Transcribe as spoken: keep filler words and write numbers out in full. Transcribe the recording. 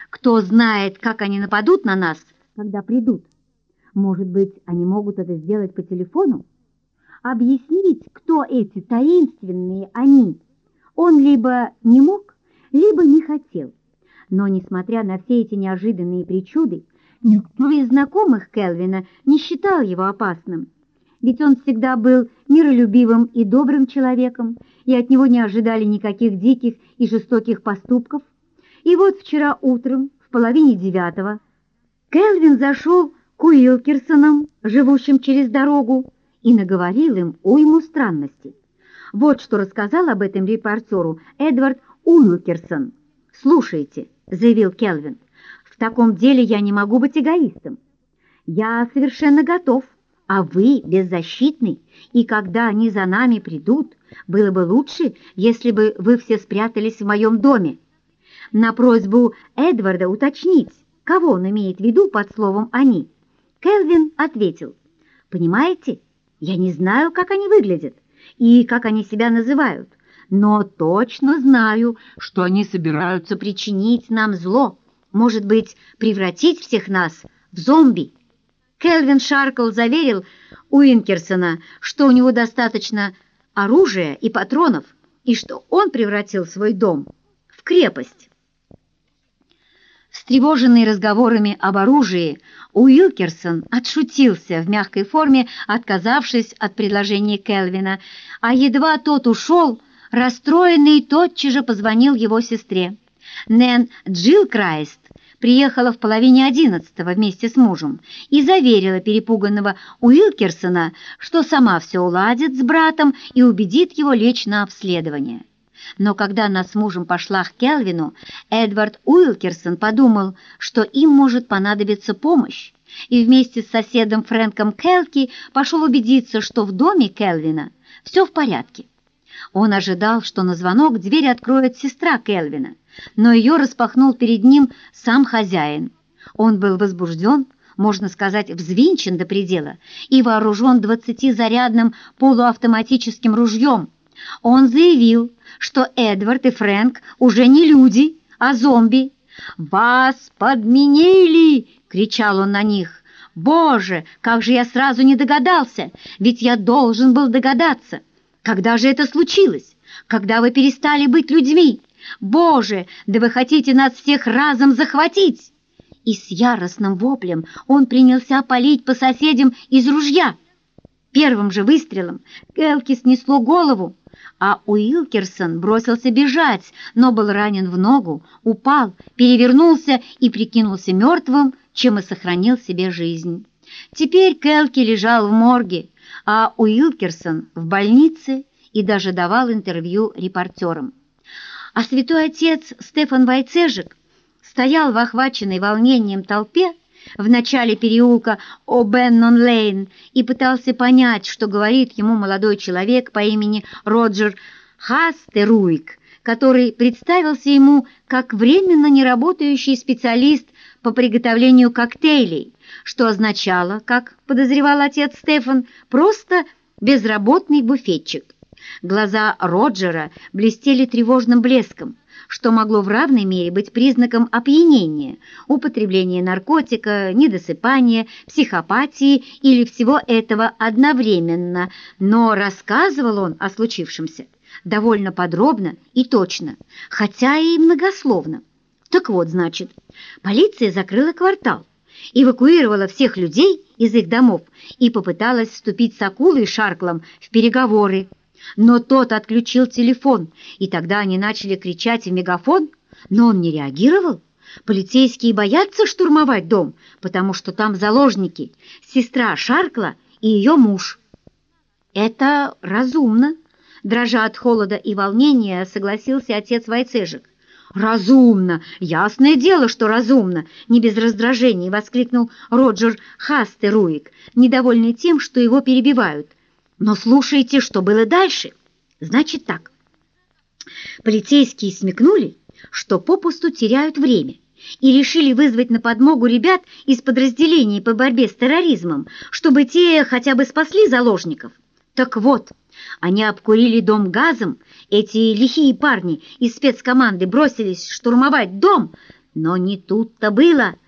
Кто знает, как они нападут на нас, когда придут. Может быть, они могут это сделать по телефону? Объяснить, кто эти таинственные они, он либо не мог, либо не хотел. Но, несмотря на все эти неожиданные причуды, никто из знакомых Кельвина не считал его опасным. Ведь он всегда был миролюбивым и добрым человеком, и от него не ожидали никаких диких и жестоких поступков. И вот вчера утром, в половине девятого, Кельвин зашел к Уилкерсонам, живущим через дорогу, и наговорил им уйму странностей. Вот что рассказал об этом репортеру Эдвард Уилкерсон. «Слушайте», — заявил Кельвин, — «в таком деле я не могу быть эгоистом. Я совершенно готов, а вы беззащитный, и когда они за нами придут, было бы лучше, если бы вы все спрятались в моем доме». На просьбу Эдварда уточнить, кого он имеет в виду под словом «они», Кельвин ответил: «Понимаете, я не знаю, как они выглядят и как они себя называют, но точно знаю, что они собираются причинить нам зло, может быть, превратить всех нас в зомби». Кельвин Шаркл заверил Уинкерсона, что у него достаточно оружия и патронов, и что он превратил свой дом в крепость. Встревоженный разговорами об оружии, Уилкерсон отшутился в мягкой форме, отказавшись от предложения Кельвина, а едва тот ушел, расстроенный тотчас же позвонил его сестре. Нэн Джилкрайст приехала в половине одиннадцатого вместе с мужем и заверила перепуганного Уилкерсона, что сама все уладит с братом и убедит его лечь на обследование. Но когда она с мужем пошла к Кельвину, Эдвард Уилкерсон подумал, что им может понадобиться помощь, и вместе с соседом Фрэнком Келки пошел убедиться, что в доме Кельвина все в порядке. Он ожидал, что на звонок дверь откроет сестра Кельвина, но ее распахнул перед ним сам хозяин. Он был возбужден, можно сказать, взвинчен до предела и вооружен двадцатизарядным полуавтоматическим ружьем. Он заявил, что Эдвард и Фрэнк уже не люди, а зомби. «Вас подменили!» — кричал он на них. «Боже, как же я сразу не догадался! Ведь я должен был догадаться! Когда же это случилось? Когда вы перестали быть людьми? Боже, да вы хотите нас всех разом захватить!» И с яростным воплем он принялся палить по соседям из ружья. Первым же выстрелом Келки снесло голову, а Уилкерсон бросился бежать, но был ранен в ногу, упал, перевернулся и прикинулся мертвым, чем и сохранил себе жизнь. Теперь Келки лежал в морге, а Уилкерсон в больнице и даже давал интервью репортерам. А святой отец Стефан Войцежик стоял в охваченной волнением толпе в начале переулка О'Беннон-Лейн и пытался понять, что говорит ему молодой человек по имени Роджер Хастеруик, который представился ему как временно неработающий специалист по приготовлению коктейлей, что означало, как подозревал отец Стефан, просто безработный буфетчик. Глаза Роджера блестели тревожным блеском, что могло в равной мере быть признаком опьянения, употребления наркотика, недосыпания, психопатии или всего этого одновременно, но рассказывал он о случившемся довольно подробно и точно, хотя и многословно. Так вот, значит, полиция закрыла квартал, эвакуировала всех людей из их домов и попыталась вступить с Акулой и Шарклом в переговоры. Но тот отключил телефон, и тогда они начали кричать в мегафон, но он не реагировал. Полицейские боятся штурмовать дом, потому что там заложники, сестра Шаркла и ее муж. Это разумно, дрожа от холода и волнения, согласился отец Войцежик. «Разумно! Ясное дело, что разумно!» — не без раздражения воскликнул Роджер Хастеруик, недовольный тем, что его перебивают. «Но слушайте, что было дальше. Значит так. Полицейские смекнули, что попусту теряют время, и решили вызвать на подмогу ребят из подразделений по борьбе с терроризмом, чтобы те хотя бы спасли заложников. Так вот, они обкурили дом газом, эти лихие парни из спецкоманды бросились штурмовать дом, Но не тут-то было.